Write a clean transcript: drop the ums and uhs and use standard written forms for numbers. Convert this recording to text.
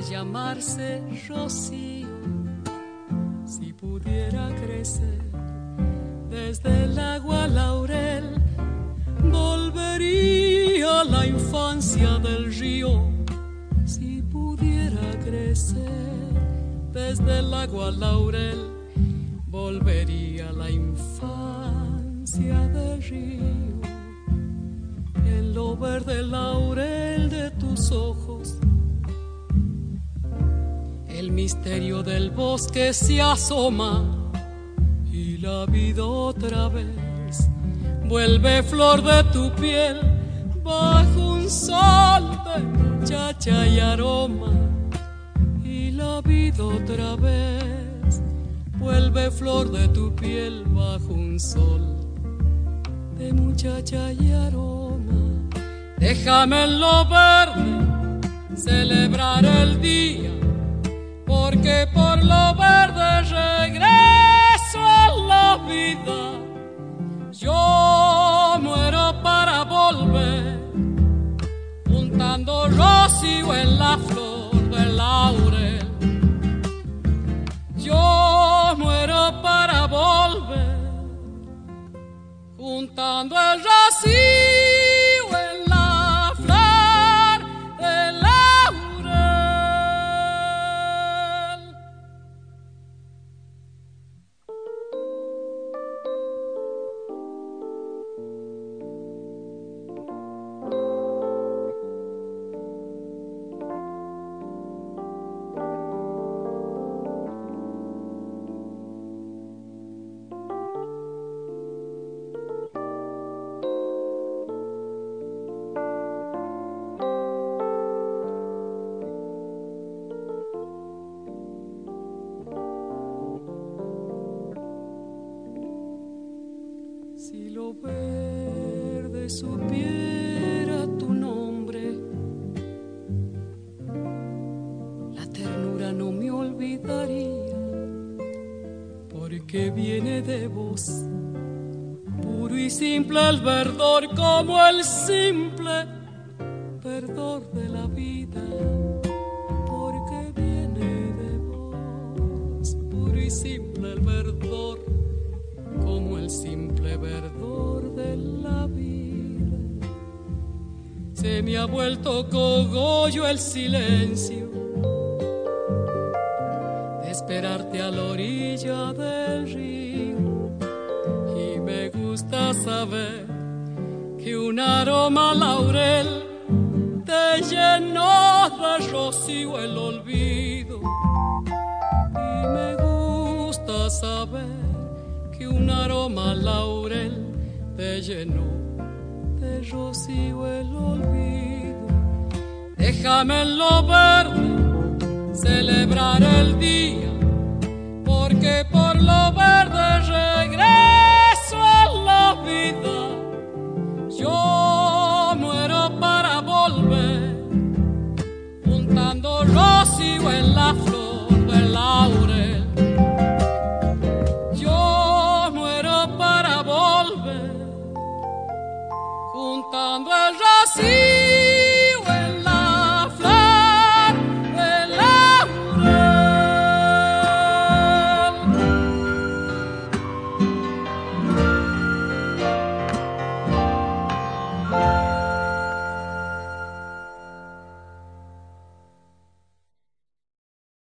llamarse rocío. Si pudiera crecer desde el agua laurel, volvería a la infancia del río. Si pudiera crecer desde el agua laurel, volvería a la infancia del río. En lo verde laurel de tus ojos, el misterio del bosque se asoma, y la vida otra vez vuelve flor de tu piel bajo un sol de muchacha y aroma. Y la vida otra vez vuelve flor de tu piel bajo un sol de muchacha y aroma. Déjame en lo verde celebrar el día, porque por lo verde regreso a la vida. Yo muero para volver, juntando rocío en la flor del laurel. Yo muero para volver, juntando el rocío en la flor del laurel. Si lo verde supiera tu nombre, la ternura no me olvidaría, porque viene de vos, puro y simple el verdor, como el simple verdor de la vida. Porque viene de vos, puro y simple el verdor, como el simple verdor de la vida. Se me ha vuelto cogollo el silencio de esperarte a la orilla del río, y me gusta saber que un aroma laurel te llenó de rocío el olvido. Y me gusta saber que un aroma laurel te llenó de rocío el olvido. Déjame en lo verde celebrar el día,